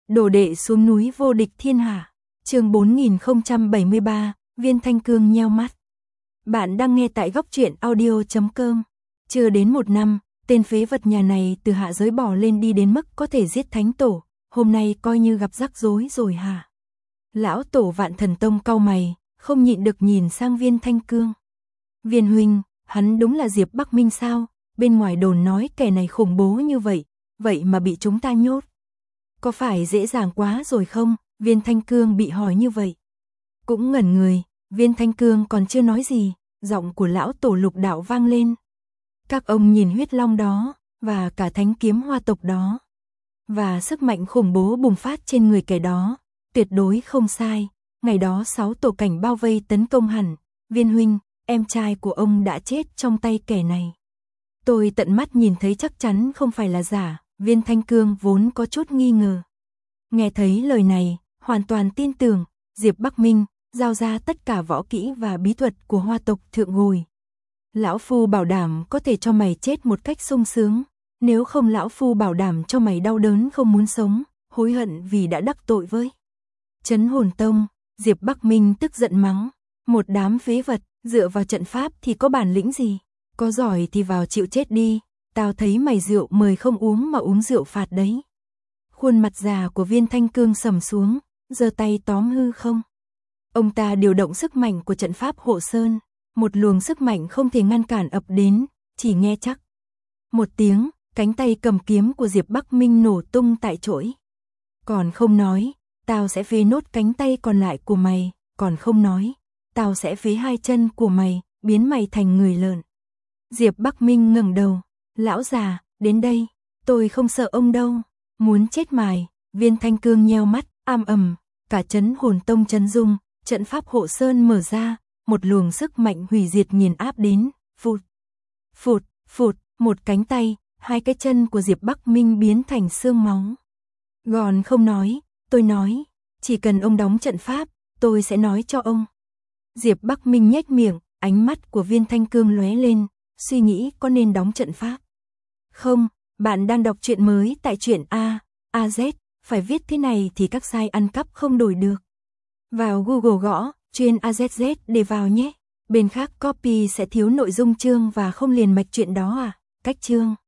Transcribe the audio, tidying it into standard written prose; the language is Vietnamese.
Đồ đệ xuống núi vô địch thiên hạ. Chương 4073, Viên Thanh Cương nheo mắt. Bạn đang nghe tại góc truyện audio.com. Chưa đến 1 năm, tên phế vật nhà này từ hạ giới bỏ lên đi đến mức có thể giết thánh tổ, hôm nay coi như gặp rắc rối rồi hả? Lão tổ Vạn Thần Tông cau mày, không nhịn được nhìn sang Viên Thanh Cương. Viên huynh, hắn đúng là Diệp Bắc Minh sao? Bên ngoài đồn nói kẻ này khủng bố như vậy, vậy mà bị chúng ta nhốt. Có phải dễ dàng quá rồi không? Viên Thanh Cương bị hỏi như vậy. Cũng ngẩn người, Viên Thanh Cương còn chưa nói gì, giọng của lão tổ Lục Đạo vang lên. Các ông nhìn huyết long đó, và cả thánh kiếm hoa tộc đó. Và sức mạnh khủng bố bùng phát trên người kẻ đó, tuyệt đối không sai. Ngày đó 6 tổ cảnh bao vây tấn công hẳn. Viên huynh, em trai của ông đã chết trong tay kẻ này. Tôi tận mắt nhìn thấy chắc chắn không phải là giả. Viên Thanh Cương vốn có chút nghi ngờ. Nghe thấy lời này, hoàn toàn tin tưởng, Diệp Bắc Minh giao ra tất cả võ kỹ và bí thuật của hoa tộc thượng ngồi. Lão Phu bảo đảm có thể cho mày chết một cách sung sướng, nếu không lão Phu bảo đảm cho mày đau đớn không muốn sống, hối hận vì đã đắc tội với Trấn Hồn Tông. Diệp Bắc Minh tức giận mắng, một đám phế vật, dựa vào trận pháp thì có bản lĩnh gì, có giỏi thì vào chịu chết đi. Tao thấy mày rượu mời không uống mà uống rượu phạt đấy. Khuôn mặt già của Viên Thanh Cương sầm xuống, giơ tay tóm hư không. Ông ta điều động sức mạnh của trận pháp hộ sơn, một luồng sức mạnh không thể ngăn cản ập đến, chỉ nghe chắc một tiếng, cánh tay cầm kiếm của Diệp Bắc Minh nổ tung tại chỗ. Còn không nói, tao sẽ phế nốt cánh tay còn lại của mày, còn không nói, tao sẽ phế 2 chân của mày, biến mày thành người lợn. Diệp Bắc Minh ngẩng đầu. Lão già, đến đây, tôi không sợ ông đâu, muốn chết mài. Viên Thanh Cương nheo mắt, am ầm, cả Trấn Hồn Tông chấn rung, trận pháp hộ sơn mở ra, một luồng sức mạnh hủy diệt nghiền áp đến, phụt, phụt, phụt, một cánh tay, 2 cái chân của Diệp Bắc Minh biến thành xương máu. Gòn không nói, tôi nói, chỉ cần ông đóng trận pháp, tôi sẽ nói cho ông. Diệp Bắc Minh nhếch miệng, ánh mắt của Viên Thanh Cương lóe lên, suy nghĩ có nên đóng trận pháp. Không, bạn đang đọc truyện mới tại truyện AZ, phải viết thế này thì các site ăn cắp không đổi được. Vào Google gõ, truyện AZZ để vào nhé. Bên khác copy sẽ thiếu nội dung chương và không liền mạch truyện đó à. Cách chương.